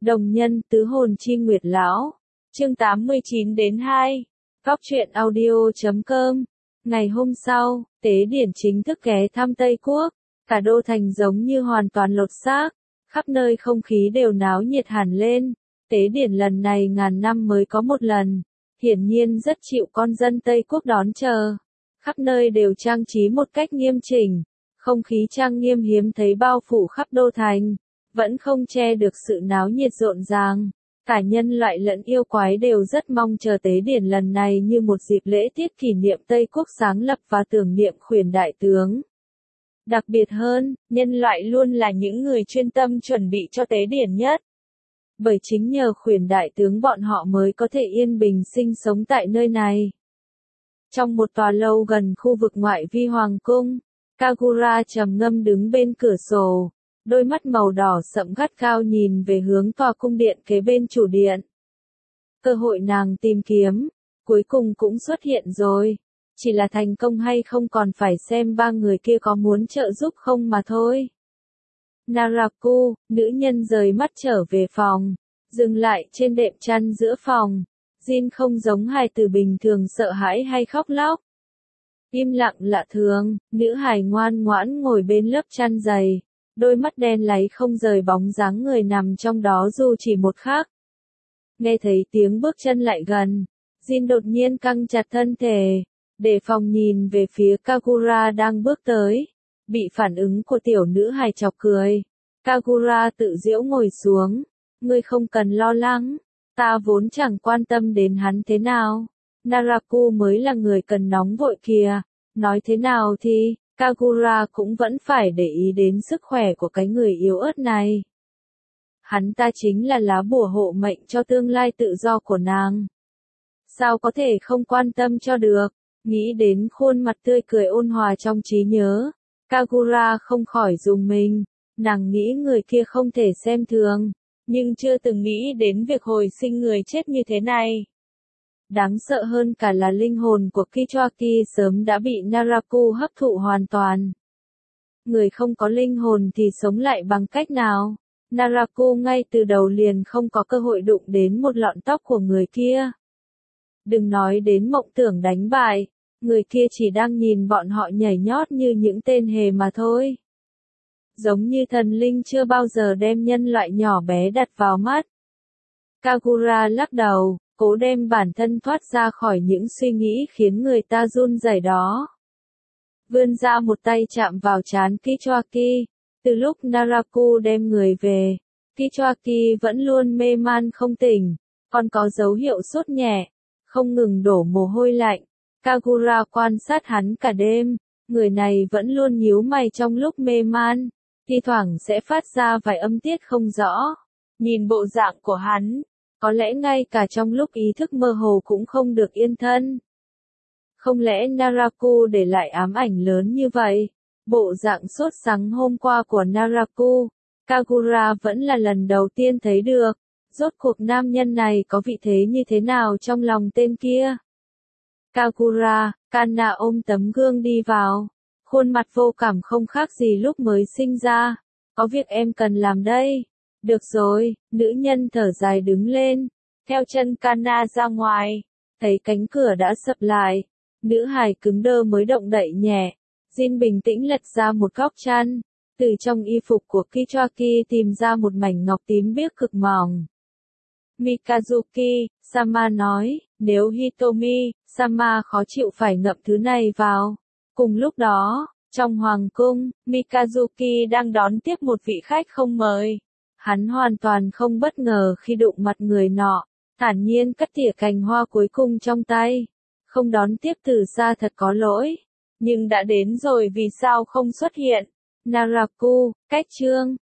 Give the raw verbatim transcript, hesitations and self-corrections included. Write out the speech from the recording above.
Đồng nhân tứ hồn chi nguyệt lão. Chương tám mươi chín đến hai. Góc truyện audio chấm com. Ngày hôm sau, Tế Điển chính thức ghé thăm Tây Quốc. Cả đô thành giống như hoàn toàn lột xác. Khắp nơi không khí đều náo nhiệt hẳn lên. Tế Điển lần này ngàn năm mới có một lần. Hiển nhiên rất chịu con dân Tây Quốc đón chờ. Khắp nơi đều trang trí một cách nghiêm chỉnh. Không khí trang nghiêm hiếm thấy bao phủ khắp đô thành. Vẫn không che được sự náo nhiệt rộn ràng. Cả nhân loại lẫn yêu quái đều rất mong chờ Tế Điển lần này như một dịp lễ tiết kỷ niệm Tây Quốc sáng lập và tưởng niệm Khuyển đại tướng. Đặc biệt hơn, nhân loại luôn là những người chuyên tâm chuẩn bị cho Tế Điển nhất. Bởi chính nhờ Khuyển đại tướng bọn họ mới có thể yên bình sinh sống tại nơi này. Trong một tòa lâu gần khu vực ngoại vi hoàng cung, Kagura trầm ngâm đứng bên cửa sổ. Đôi mắt màu đỏ sậm gắt gao nhìn về hướng tòa cung điện kế bên chủ điện. Cơ hội nàng tìm kiếm, cuối cùng cũng xuất hiện rồi. Chỉ là thành công hay không còn phải xem ba người kia có muốn trợ giúp không mà thôi. Naraku, nữ nhân rời mắt trở về phòng, dừng lại trên đệm chăn giữa phòng. Jin không giống hài tử bình thường sợ hãi hay khóc lóc. Im lặng lạ thường, nữ hài ngoan ngoãn ngồi bên lớp chăn dày. Đôi mắt đen láy không rời bóng dáng người nằm trong đó dù chỉ một khắc. Nghe thấy tiếng bước chân lại gần, Jin đột nhiên căng chặt thân thể, để phòng nhìn về phía Kagura đang bước tới. Bị phản ứng của tiểu nữ hài chọc cười. Kagura tự giễu ngồi xuống. Ngươi không cần lo lắng, ta vốn chẳng quan tâm đến hắn thế nào. Naraku mới là người cần nóng vội kìa. Nói thế nào thì Kagura cũng vẫn phải để ý đến sức khỏe của cái người yếu ớt này. Hắn ta chính là lá bùa hộ mệnh cho tương lai tự do của nàng. Sao có thể không quan tâm cho được? Nghĩ đến khuôn mặt tươi cười ôn hòa trong trí nhớ, Kagura không khỏi rùng mình. Nàng nghĩ người kia không thể xem thường, nhưng chưa từng nghĩ đến việc hồi sinh người chết như thế này. Đáng sợ hơn cả là linh hồn của Kichoaki sớm đã bị Naraku hấp thụ hoàn toàn. Người không có linh hồn thì sống lại bằng cách nào? Naraku ngay từ đầu liền không có cơ hội đụng đến một lọn tóc của người kia. Đừng nói đến mộng tưởng đánh bại, người kia chỉ đang nhìn bọn họ nhảy nhót như những tên hề mà thôi. Giống như thần linh chưa bao giờ đem nhân loại nhỏ bé đặt vào mắt. Kagura lắc đầu, cố đem bản thân thoát ra khỏi những suy nghĩ khiến người ta run rẩy đó. Vươn ra một tay chạm vào trán Kichoaki. Từ lúc Naraku đem người về, Kichoaki vẫn luôn mê man không tỉnh, còn có dấu hiệu sốt nhẹ, không ngừng đổ mồ hôi lạnh. Kagura quan sát hắn cả đêm, người này vẫn luôn nhíu mày trong lúc mê man, thi thoảng sẽ phát ra vài âm tiết không rõ. Nhìn bộ dạng của hắn, có lẽ ngay cả trong lúc ý thức mơ hồ cũng không được yên thân. Không lẽ Naraku để lại ám ảnh lớn như vậy? Bộ dạng sốt sắng hôm qua của Naraku, Kagura vẫn là lần đầu tiên thấy được. Rốt cuộc nam nhân này có vị thế như thế nào trong lòng tên kia? Kagura, Kanna ôm tấm gương đi vào. Khuôn mặt vô cảm không khác gì lúc mới sinh ra. Có việc em cần làm đây. Được rồi, nữ nhân thở dài đứng lên, theo chân Kanna ra ngoài, thấy cánh cửa đã sập lại, nữ hài cứng đơ mới động đậy nhẹ. Jin bình tĩnh lật ra một góc chăn, từ trong y phục của Kichoaki tìm ra một mảnh ngọc tím biếc cực mỏng. Mikazuki, Sama nói, nếu Hitomi, Sama khó chịu phải ngậm thứ này vào. Cùng lúc đó, trong hoàng cung, Mikazuki đang đón tiếp một vị khách không mời. Hắn hoàn toàn không bất ngờ khi đụng mặt người nọ, thản nhiên cắt tỉa cành hoa cuối cùng trong tay. Không đón tiếp từ xa thật có lỗi. Nhưng đã đến rồi vì sao không xuất hiện? Naraku, cách chương,